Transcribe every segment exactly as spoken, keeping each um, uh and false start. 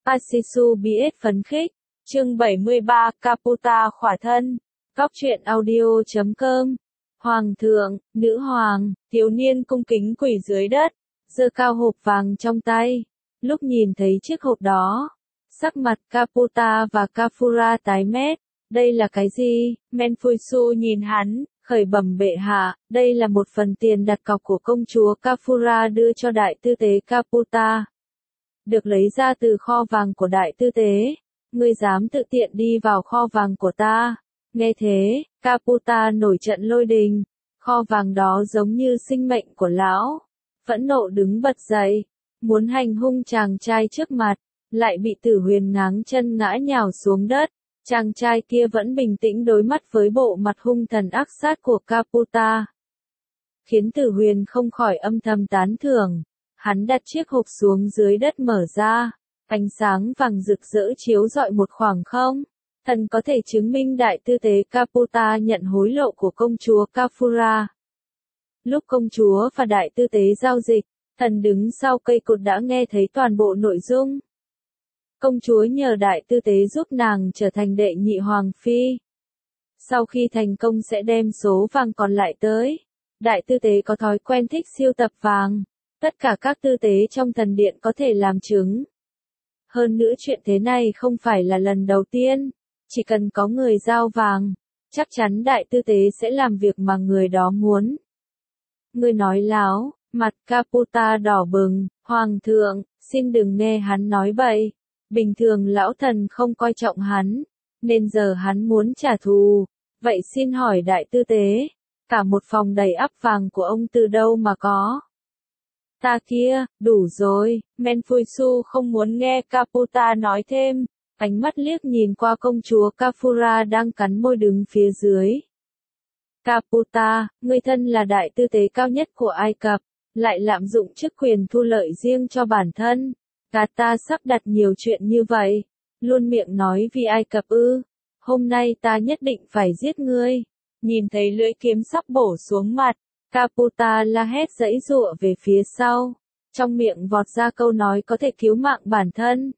Asisu bê ét phấn khích, chương bảy mươi ba, Caputa khỏa thân, Góc truyện audio chấm com. Hoàng thượng, nữ hoàng, thiếu niên cung kính quỳ dưới đất, giơ cao hộp vàng trong tay. Lúc nhìn thấy chiếc hộp đó, sắc mặt Caputa và Kafura tái mét. Đây là cái gì? Menfuisu nhìn hắn, khởi bẩm bệ hạ, đây là một phần tiền đặt cọc của công chúa Kafura đưa cho đại tư tế Caputa. Được lấy ra từ kho vàng của đại tư tế. Ngươi dám tự tiện đi vào kho vàng của ta. Nghe thế, Caputa nổi trận lôi đình. Kho vàng đó giống như sinh mệnh của lão. Phẫn nộ đứng bật dậy, muốn hành hung chàng trai trước mặt, lại bị Tử Huyền ngáng chân ngã nhào xuống đất. Chàng trai kia vẫn bình tĩnh đối mắt với bộ mặt hung thần ác sát của Caputa. Khiến Tử Huyền không khỏi âm thầm tán thưởng. Hắn đặt chiếc hộp xuống dưới đất mở ra. Ánh sáng vàng rực rỡ chiếu rọi một khoảng không. Thần có thể chứng minh đại tư tế Caputa nhận hối lộ của công chúa Kafura. Lúc công chúa và đại tư tế giao dịch, thần đứng sau cây cột đã nghe thấy toàn bộ nội dung. Công chúa nhờ đại tư tế giúp nàng trở thành đệ nhị hoàng phi. Sau khi thành công sẽ đem số vàng còn lại tới. Đại tư tế có thói quen thích siêu tập vàng. Tất cả các tư tế trong thần điện có thể làm chứng. Hơn nữa chuyện thế này không phải là lần đầu tiên. Chỉ cần có người giao vàng, chắc chắn đại tư tế sẽ làm việc mà người đó muốn. Ngươi nói láo, mặt Caputa đỏ bừng, hoàng thượng, xin đừng nghe hắn nói bậy. Bình thường lão thần không coi trọng hắn, nên giờ hắn muốn trả thù. Vậy xin hỏi đại tư tế, cả một phòng đầy ắp vàng của ông từ đâu mà có? Ta kia, đủ rồi, Menfuisu không muốn nghe Caputa nói thêm. Ánh mắt liếc nhìn qua công chúa Kafura đang cắn môi đứng phía dưới. Caputa, ngươi thân là đại tư tế cao nhất của Ai Cập, lại lạm dụng chức quyền thu lợi riêng cho bản thân. Gà ta sắp đặt nhiều chuyện như vậy, luôn miệng nói vì Ai Cập ư. Hôm nay ta nhất định phải giết ngươi. Nhìn thấy lưỡi kiếm sắp bổ xuống mặt, Caputa la hét giãy giụa về phía sau. Trong miệng vọt ra câu nói có thể cứu mạng bản thân.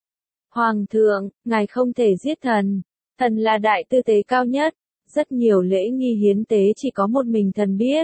Hoàng thượng, ngài không thể giết thần. Thần là đại tư tế cao nhất. Rất nhiều lễ nghi hiến tế chỉ có một mình thần biết.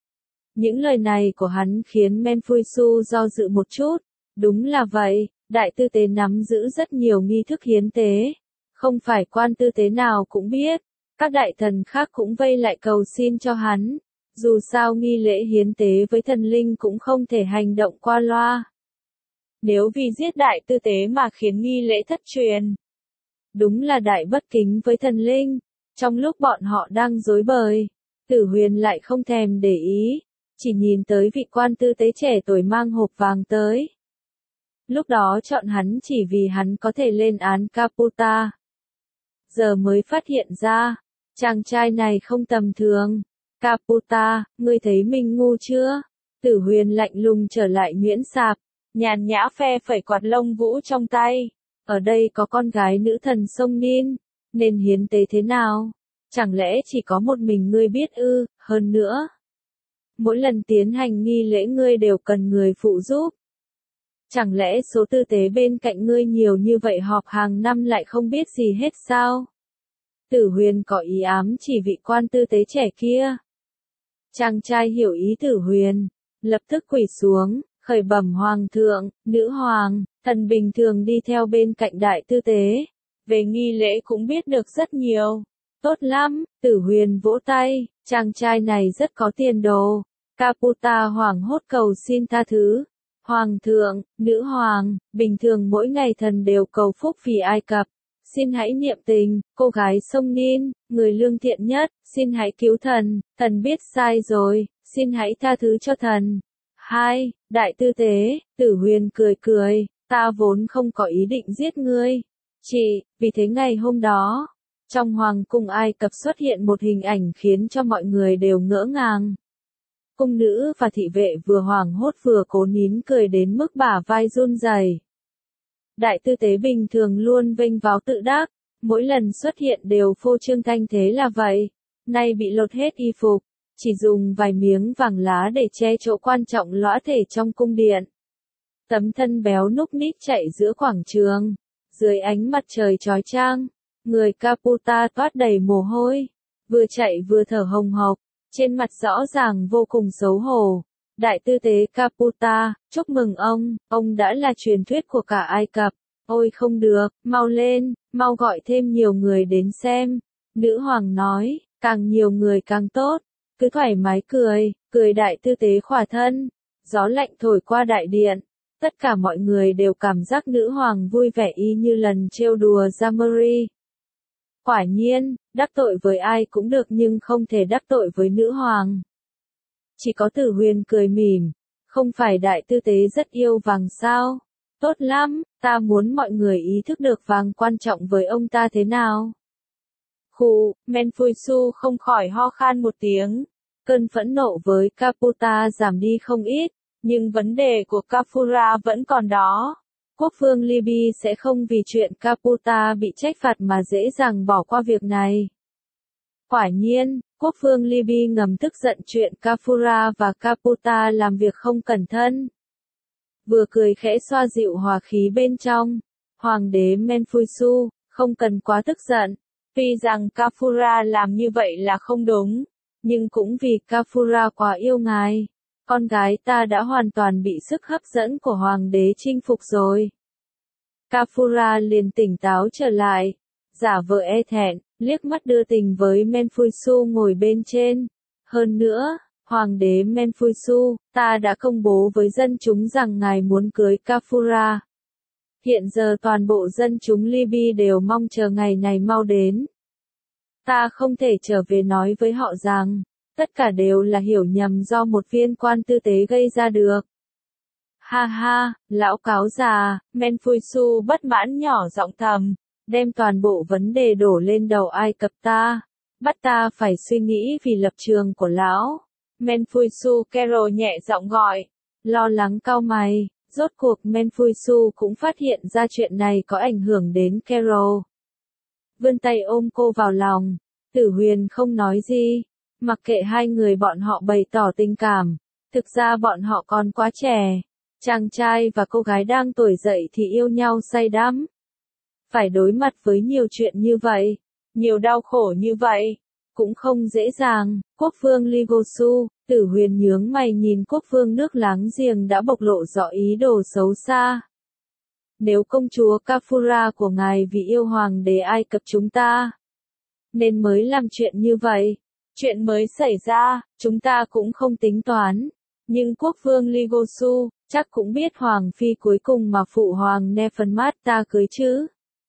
Những lời này của hắn khiến Menfuisu do dự một chút. Đúng là vậy, đại tư tế nắm giữ rất nhiều nghi thức hiến tế. Không phải quan tư tế nào cũng biết. Các đại thần khác cũng vây lại cầu xin cho hắn. Dù sao nghi lễ hiến tế với thần linh cũng không thể hành động qua loa. Nếu vì giết đại tư tế mà khiến nghi lễ thất truyền. Đúng là đại bất kính với thần linh. Trong lúc bọn họ đang rối bời, Tử Huyền lại không thèm để ý. Chỉ nhìn tới vị quan tư tế trẻ tuổi mang hộp vàng tới. Lúc đó chọn hắn chỉ vì hắn có thể lên án Caputa. Giờ mới phát hiện ra, chàng trai này không tầm thường. Caputa, ngươi thấy mình ngu chưa? Tử Huyền lạnh lùng trở lại miễn sạp, nhàn nhã phe phẩy quạt lông vũ trong tay. Ở đây có con gái nữ thần sông Nin, nên hiến tế thế nào? Chẳng lẽ chỉ có một mình ngươi biết ư? Hơn nữa, mỗi lần tiến hành nghi lễ ngươi đều cần người phụ giúp. Chẳng lẽ số tư tế bên cạnh ngươi nhiều như vậy họp hàng năm lại không biết gì hết sao? Tử Huyền có ý ám chỉ vị quan tư tế trẻ kia. Chàng trai hiểu ý Tử Huyền, lập tức quỳ xuống, khởi bẩm hoàng thượng, nữ hoàng, thần bình thường đi theo bên cạnh đại tư tế. Về nghi lễ cũng biết được rất nhiều. Tốt lắm, Tử Huyền vỗ tay, chàng trai này rất có tiền đồ. Caputa hoảng hốt cầu xin tha thứ. Hoàng thượng, nữ hoàng, bình thường mỗi ngày thần đều cầu phúc vì Ai Cập. Xin hãy niệm tình, cô gái sông Nin, người lương thiện nhất, xin hãy cứu thần, thần biết sai rồi, xin hãy tha thứ cho thần. Hai, đại tư tế, Tử Huyền cười cười, ta vốn không có ý định giết ngươi. Chỉ, vì thế ngày hôm đó, trong hoàng cung Ai Cập xuất hiện một hình ảnh khiến cho mọi người đều ngỡ ngàng. Cung nữ và thị vệ vừa hoảng hốt vừa cố nín cười đến mức bả vai run rẩy. Đại tư tế bình thường luôn vênh váo tự đắc, mỗi lần xuất hiện đều phô trương thanh thế là vậy. Nay bị lột hết y phục, chỉ dùng vài miếng vàng lá để che chỗ quan trọng lõa thể trong cung điện. tấm thân béo núc ních chạy giữa quảng trường. Dưới ánh mặt trời chói chang, người Caputa toát đầy mồ hôi, vừa chạy vừa thở hồng hộc, trên mặt rõ ràng vô cùng xấu hổ. Đại tư tế Caputa, chúc mừng ông, ông đã là truyền thuyết của cả Ai Cập. Ôi không được, mau lên, mau gọi thêm nhiều người đến xem. Nữ hoàng nói, càng nhiều người càng tốt, cứ thoải mái cười, cười đại tư tế khỏa thân. Gió lạnh thổi qua đại điện, tất cả mọi người đều cảm giác nữ hoàng vui vẻ y như lần trêu đùa Jamari. Quả nhiên, đắc tội với ai cũng được nhưng không thể đắc tội với nữ hoàng. Chỉ có Tử Huyền cười mỉm, không phải đại tư tế rất yêu vàng sao? Tốt lắm, ta muốn mọi người ý thức được vàng quan trọng với ông ta thế nào. Khụ, Menfuisu không khỏi ho khan một tiếng. Cơn phẫn nộ với Caputa giảm đi không ít, nhưng vấn đề của Kafura vẫn còn đó. Quốc vương Libya sẽ không vì chuyện Caputa bị trách phạt mà dễ dàng bỏ qua việc này. Quả nhiên, quốc vương Libya ngầm tức giận chuyện Kafura và Caputa làm việc không cẩn thận. Vừa cười khẽ xoa dịu hòa khí bên trong. Hoàng đế Menfuisu, không cần quá tức giận. Tuy rằng Kafura làm như vậy là không đúng, nhưng cũng vì Kafura quá yêu ngài. Con gái ta đã hoàn toàn bị sức hấp dẫn của hoàng đế chinh phục rồi. Kafura liền tỉnh táo trở lại, giả vờ e thẹn, liếc mắt đưa tình với Menfuisu ngồi bên trên. Hơn nữa, hoàng đế Menfuisu, ta đã công bố với dân chúng rằng ngài muốn cưới Kafura. Hiện giờ toàn bộ dân chúng Libya đều mong chờ ngày này mau đến. Ta không thể trở về nói với họ rằng, tất cả đều là hiểu nhầm do một viên quan tư tế gây ra được. Ha ha, lão cáo già, Menfuisu bất mãn nhỏ giọng thầm, đem toàn bộ vấn đề đổ lên đầu Ai Cập ta, bắt ta phải suy nghĩ vì lập trường của lão. Menfuisu Kero nhẹ giọng gọi, lo lắng cau mày, rốt cuộc Menfuisu cũng phát hiện ra chuyện này có ảnh hưởng đến Kero. Vươn tay ôm cô vào lòng, Tử Huyền không nói gì, mặc kệ hai người bọn họ bày tỏ tình cảm, thực ra bọn họ còn quá trẻ. Chàng trai và cô gái đang tuổi dậy thì yêu nhau say đắm. Phải đối mặt với nhiều chuyện như vậy, nhiều đau khổ như vậy, cũng không dễ dàng. Quốc vương Ligosu, Tử Huyền nhướng mày nhìn quốc vương nước láng giềng đã bộc lộ rõ ý đồ xấu xa. Nếu công chúa Kafura của ngài vì yêu hoàng đế Ai Cập chúng ta, nên mới làm chuyện như vậy. Chuyện mới xảy ra, chúng ta cũng không tính toán. Nhưng quốc vương Ligosu, chắc cũng biết hoàng phi cuối cùng mà phụ hoàng Nefermat ta cưới chứ.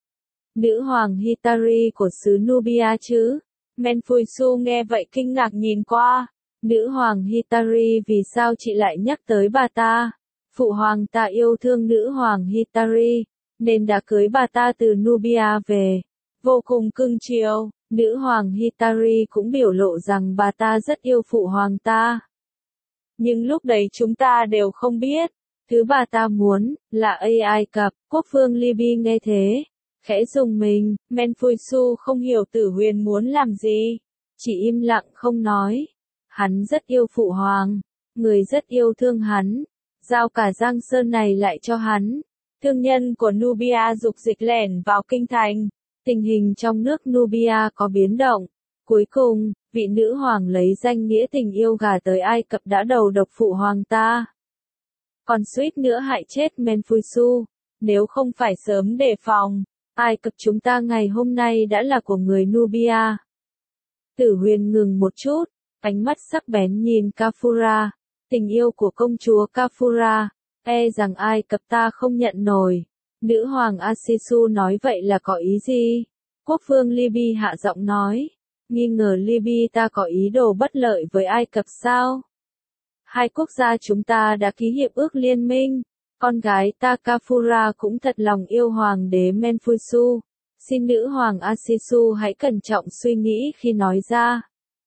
Nữ hoàng Hitari của xứ Nubia chứ. Menfuisu nghe vậy kinh ngạc nhìn qua. Nữ hoàng Hitari vì sao chị lại nhắc tới bà ta? Phụ hoàng ta yêu thương nữ hoàng Hitari, nên đã cưới bà ta từ Nubia về. Vô cùng cưng chiều, nữ hoàng Hitari cũng biểu lộ rằng bà ta rất yêu phụ hoàng ta. Nhưng lúc đấy chúng ta đều không biết, thứ bà ta muốn, là Ai Cập. Quốc vương Libya nghe thế, khẽ rùng mình. Menfuisu không hiểu Tử Huyền muốn làm gì, chỉ im lặng không nói. Hắn rất yêu phụ hoàng, người rất yêu thương hắn, giao cả Giang Sơn này lại cho hắn. Thương nhân của Nubia dục dịch lẻn vào kinh thành, tình hình trong nước Nubia có biến động. Cuối cùng, vị nữ hoàng lấy danh nghĩa tình yêu gả tới Ai Cập đã đầu độc phụ hoàng ta. Còn suýt nữa hại chết Menfuisu, nếu không phải sớm đề phòng, Ai Cập chúng ta ngày hôm nay đã là của người Nubia. Tử Huyền ngừng một chút, ánh mắt sắc bén nhìn Kafura, tình yêu của công chúa Kafura, e rằng Ai Cập ta không nhận nổi. Nữ hoàng Asisu nói vậy là có ý gì? Quốc vương Libya hạ giọng nói, nghi ngờ Libya ta có ý đồ bất lợi với Ai Cập sao? Hai quốc gia chúng ta đã ký hiệp ước liên minh, con gái ta Kafura cũng thật lòng yêu hoàng đế Menfuisu. Xin nữ hoàng Asisu hãy cẩn trọng suy nghĩ khi nói ra.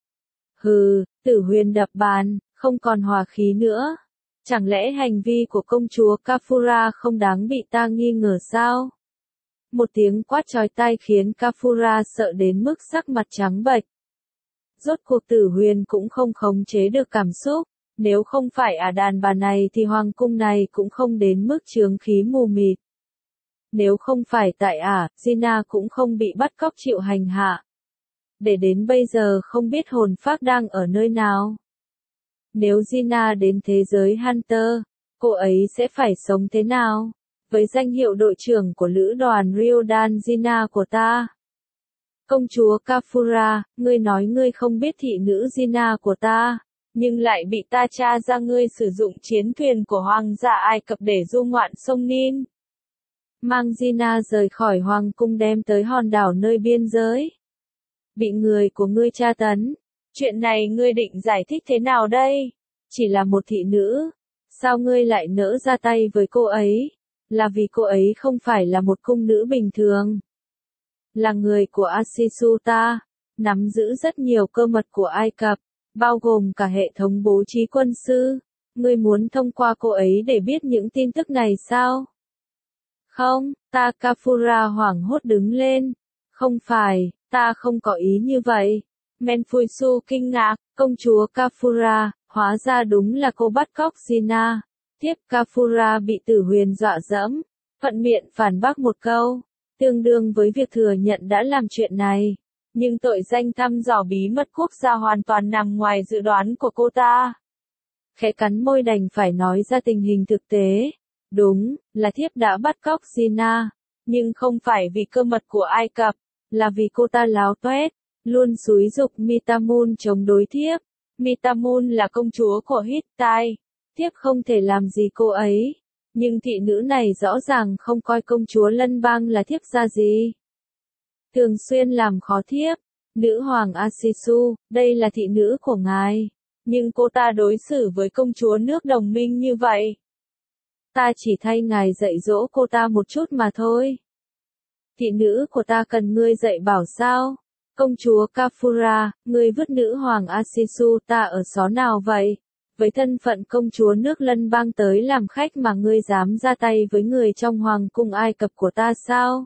Hừ, Tử Huyền đập bàn, không còn hòa khí nữa. Chẳng lẽ hành vi của công chúa Kafura không đáng bị ta nghi ngờ sao? Một tiếng quát chói tai khiến Kafura sợ đến mức sắc mặt trắng bệch. Rốt cuộc Tử Huyền cũng không khống chế được cảm xúc, Nếu không phải ả đàn bà này thì hoàng cung này cũng không đến mức chướng khí mù mịt. Nếu không phải tại ả, Gina cũng không bị bắt cóc chịu hành hạ. Để đến bây giờ không biết hồn phách đang ở nơi nào. Nếu Gina đến thế giới Hunter, cô ấy sẽ phải sống thế nào? Với danh hiệu đội trưởng của lữ đoàn Ryodan Gina của ta. Công chúa Kafura, ngươi nói ngươi không biết thị nữ Gina của ta, nhưng lại bị ta tra ra ngươi sử dụng chiến thuyền của hoàng gia Ai Cập để du ngoạn sông Nin. Mang Gina rời khỏi hoàng cung đem tới hòn đảo nơi biên giới. Bị người của ngươi tra tấn. Chuyện này ngươi định giải thích thế nào đây? Chỉ là một thị nữ. Sao ngươi lại nỡ ra tay với cô ấy? Là vì cô ấy không phải là một cung nữ bình thường. Là người của Asisuta, nắm giữ rất nhiều cơ mật của Ai Cập, bao gồm cả hệ thống bố trí quân sư. Ngươi muốn thông qua cô ấy để biết những tin tức này sao? Không, ta Kafura hoảng hốt đứng lên. Không phải, ta không có ý như vậy. Menfuisu kinh ngạc, công chúa Kafura, hóa ra đúng là cô bắt cóc Gina. Tiếp Kafura bị Tử Huyền dọa dẫm, thuận miệng phản bác một câu, tương đương với việc thừa nhận đã làm chuyện này. Nhưng tội danh thăm dò bí mật quốc gia hoàn toàn nằm ngoài dự đoán của cô ta. Khẽ cắn môi đành phải nói ra tình hình thực tế. Đúng, là thiếp đã bắt cóc Gina, nhưng không phải vì cơ mật của Ai Cập, là vì cô ta láo toét, luôn xúi giục Mitamun chống đối thiếp. Mitamun là công chúa của Hittite, thiếp không thể làm gì cô ấy, nhưng thị nữ này rõ ràng không coi công chúa Lân Bang là thiếp gia gì. Thường xuyên làm khó thiếp, nữ hoàng Asisu, đây là thị nữ của ngài, nhưng cô ta đối xử với công chúa nước đồng minh như vậy. Ta chỉ thay ngài dạy dỗ cô ta một chút mà thôi. Thị nữ của ta cần ngươi dạy bảo sao? Công chúa Kafura, ngươi vứt nữ hoàng Asisu ta ở xó nào vậy? Với thân phận công chúa nước Lân Bang tới làm khách mà ngươi dám ra tay với người trong hoàng cung Ai Cập của ta sao?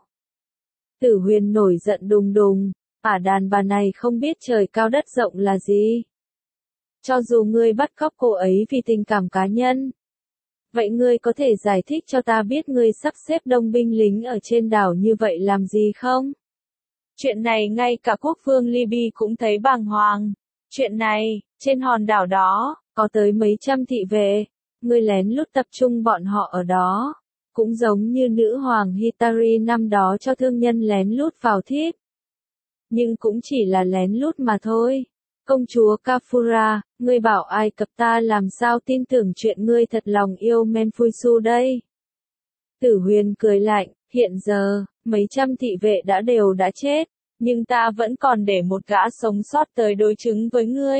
Tử Huyền nổi giận đùng đùng, ả đàn bà này không biết trời cao đất rộng là gì. Cho dù ngươi bắt cóc cô ấy vì tình cảm cá nhân. Vậy ngươi có thể giải thích cho ta biết ngươi sắp xếp đông binh lính ở trên đảo như vậy làm gì không? Chuyện này ngay cả quốc vương Libya cũng thấy bàng hoàng. Chuyện này, trên hòn đảo đó, có tới mấy trăm thị vệ. Ngươi lén lút tập trung bọn họ ở đó. Cũng giống như nữ hoàng Hitari năm đó cho thương nhân lén lút vào thiếp. Nhưng cũng chỉ là lén lút mà thôi. Công chúa Kafura, ngươi bảo Ai Cập ta làm sao tin tưởng chuyện ngươi thật lòng yêu Menfuisu đây? Tử Huyền cười lạnh, hiện giờ, mấy trăm thị vệ đã đều đã chết, nhưng ta vẫn còn để một gã sống sót tới đối chứng với ngươi.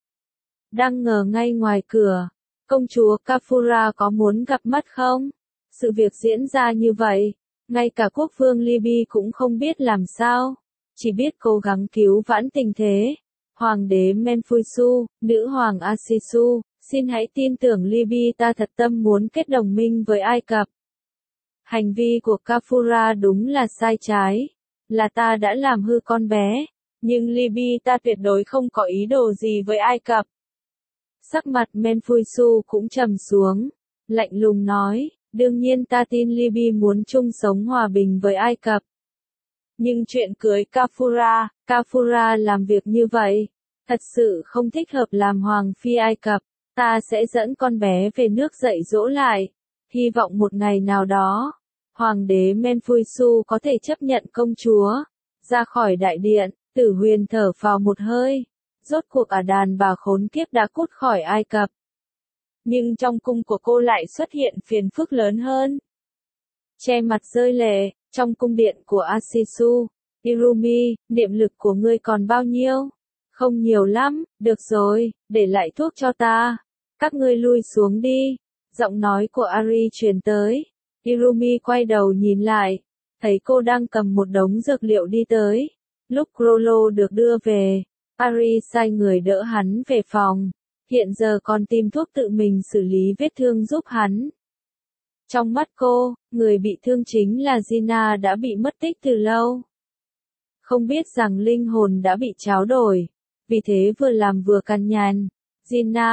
Đang ngờ ngay ngoài cửa, công chúa Kafura có muốn gặp mắt không? Sự việc diễn ra như vậy, ngay cả quốc vương Libya cũng không biết làm sao, chỉ biết cố gắng cứu vãn tình thế. Hoàng đế Menfuisu, nữ hoàng Asisu, xin hãy tin tưởng Libya ta thật tâm muốn kết đồng minh với Ai Cập. Hành vi của Kafura đúng là sai trái, là ta đã làm hư con bé, nhưng Libya ta tuyệt đối không có ý đồ gì với Ai Cập. Sắc mặt Menfuisu cũng trầm xuống, lạnh lùng nói, đương nhiên ta tin Libya muốn chung sống hòa bình với Ai Cập. Nhưng chuyện cưới Kafura, Kafura làm việc như vậy, thật sự không thích hợp làm hoàng phi Ai Cập, ta sẽ dẫn con bé về nước dạy dỗ lại, hy vọng một ngày nào đó, hoàng đế Menfuisu có thể chấp nhận công chúa, ra khỏi đại điện. Tử Huyền thở phào một hơi, rốt cuộc ả đàn bà khốn kiếp đã cút khỏi Ai Cập. Nhưng trong cung của cô lại xuất hiện phiền phức lớn hơn. Che mặt rơi lệ, trong cung điện của Asisu, Irumi, niệm lực của ngươi còn bao nhiêu? Không nhiều lắm, được rồi, để lại thuốc cho ta. Các ngươi lui xuống đi. Giọng nói của Ari truyền tới. Irumi quay đầu nhìn lại, thấy cô đang cầm một đống dược liệu đi tới. Lúc Crollo được đưa về, Ari sai người đỡ hắn về phòng. Hiện giờ còn tìm thuốc tự mình xử lý vết thương giúp hắn. Trong mắt cô, người bị thương chính là Gina đã bị mất tích từ lâu. Không biết rằng linh hồn đã bị tráo đổi, vì thế vừa làm vừa cằn nhằn. Gina,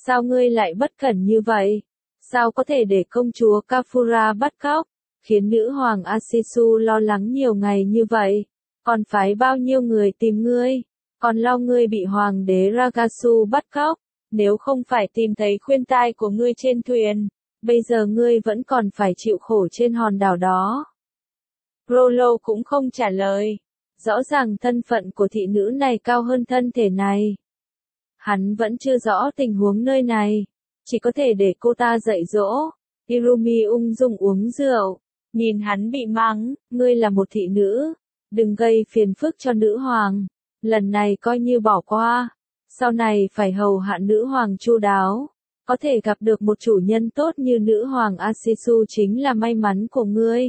Sao ngươi lại bất cẩn như vậy? Sao có thể để công chúa Kafura bắt cóc, khiến nữ hoàng Asisu lo lắng nhiều ngày như vậy? Còn phái bao nhiêu người tìm ngươi? Còn lo ngươi bị hoàng đế Ragasu bắt cóc, nếu không phải tìm thấy khuyên tai của ngươi trên thuyền, bây giờ ngươi vẫn còn phải chịu khổ trên hòn đảo đó. Rollo cũng không trả lời. Rõ ràng thân phận của thị nữ này cao hơn thân thể này. Hắn vẫn chưa rõ tình huống nơi này, chỉ có thể để cô ta dạy dỗ. Irumi ung dung uống rượu, nhìn hắn bị mắng, ngươi là một thị nữ, đừng gây phiền phức cho nữ hoàng, lần này coi như bỏ qua, sau này phải hầu hạ nữ hoàng chu đáo, có thể gặp được một chủ nhân tốt như nữ hoàng Asisu chính là may mắn của ngươi.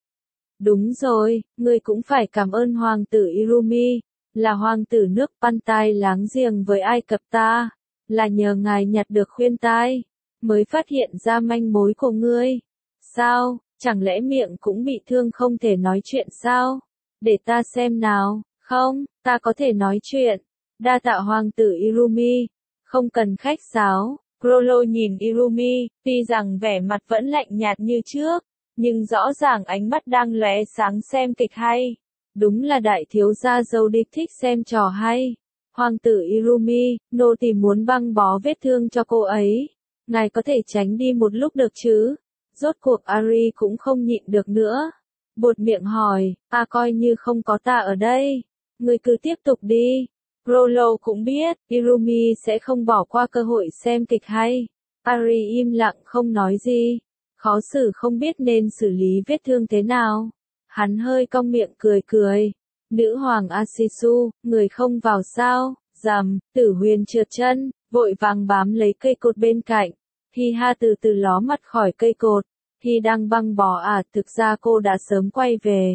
Đúng rồi, ngươi cũng phải cảm ơn hoàng tử Irumi, là hoàng tử nước Pantai láng giềng với Ai Cập ta, là nhờ ngài nhặt được khuyên tai, mới phát hiện ra manh mối của ngươi. Sao, chẳng lẽ miệng cũng bị thương không thể nói chuyện sao? Để ta xem nào, không, ta có thể nói chuyện. Đa tạ hoàng tử Irumi, không cần khách sáo. Rollo nhìn Irumi, tuy rằng vẻ mặt vẫn lạnh nhạt như trước, nhưng rõ ràng ánh mắt đang lóe sáng xem kịch hay. Đúng là đại thiếu gia dâu đích thích xem trò hay. Hoàng tử Irumi, nô tỳ muốn băng bó vết thương cho cô ấy. Ngài có thể tránh đi một lúc được chứ? Rốt cuộc Ari cũng không nhịn được nữa. Buột miệng hỏi, à coi như không có ta ở đây. Ngươi cứ tiếp tục đi. Rollo cũng biết, Irumi sẽ không bỏ qua cơ hội xem kịch hay. Ari im lặng không nói gì. Khó xử không biết nên xử lý vết thương thế nào. Hắn hơi cong miệng cười cười. Nữ hoàng Asisu, người không vào sao? Rầm, Tử Huyền trượt chân, vội vàng bám lấy cây cột bên cạnh. Hi ha từ từ ló mặt khỏi cây cột. Hi đang băng bó à, thực ra cô đã sớm quay về.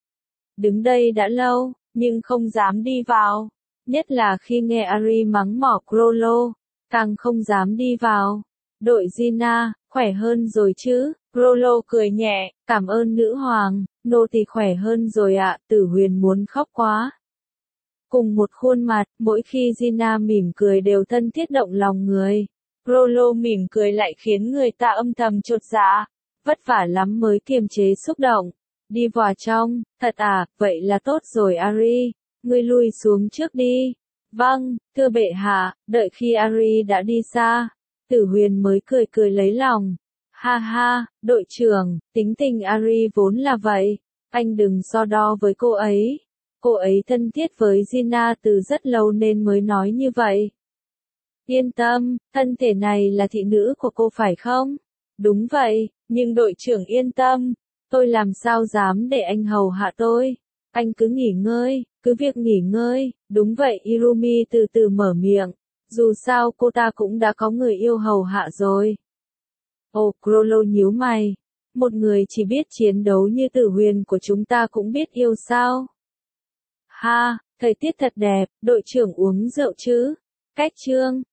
Đứng đây đã lâu, nhưng không dám đi vào. Nhất là khi nghe Ari mắng mỏ Rollo, càng không dám đi vào. Đội Gina, khỏe hơn rồi chứ? Rollo cười nhẹ, cảm ơn nữ hoàng, nô tỳ khỏe hơn rồi ạ, Tử Huyền muốn khóc quá. Cùng một khuôn mặt, mỗi khi Gina mỉm cười đều thân thiết động lòng người. Rollo mỉm cười lại khiến người ta âm thầm chột dạ, vất vả lắm mới kiềm chế xúc động. Đi vào trong, thật à, vậy là tốt rồi Ari, ngươi lui xuống trước đi. Vâng, thưa bệ hạ, đợi khi Ari đã đi xa, Tử Huyền mới cười cười lấy lòng. Ha ha, đội trưởng, tính tình Ari vốn là vậy, anh đừng so đo với cô ấy. Cô ấy thân thiết với Gina từ rất lâu nên mới nói như vậy. Yên tâm, thân thể này là thị nữ của cô phải không? Đúng vậy, nhưng đội trưởng yên tâm, tôi làm sao dám để anh hầu hạ tôi. Anh cứ nghỉ ngơi, cứ việc nghỉ ngơi. Đúng vậy, Irumi từ từ mở miệng. Dù sao cô ta cũng đã có người yêu hầu hạ rồi. Ồ, Rollo nhíu mày. Một người chỉ biết chiến đấu như Tử Huyền của chúng ta cũng biết yêu sao? Ha, thời tiết thật đẹp, đội trưởng uống rượu chứ? Cách chương.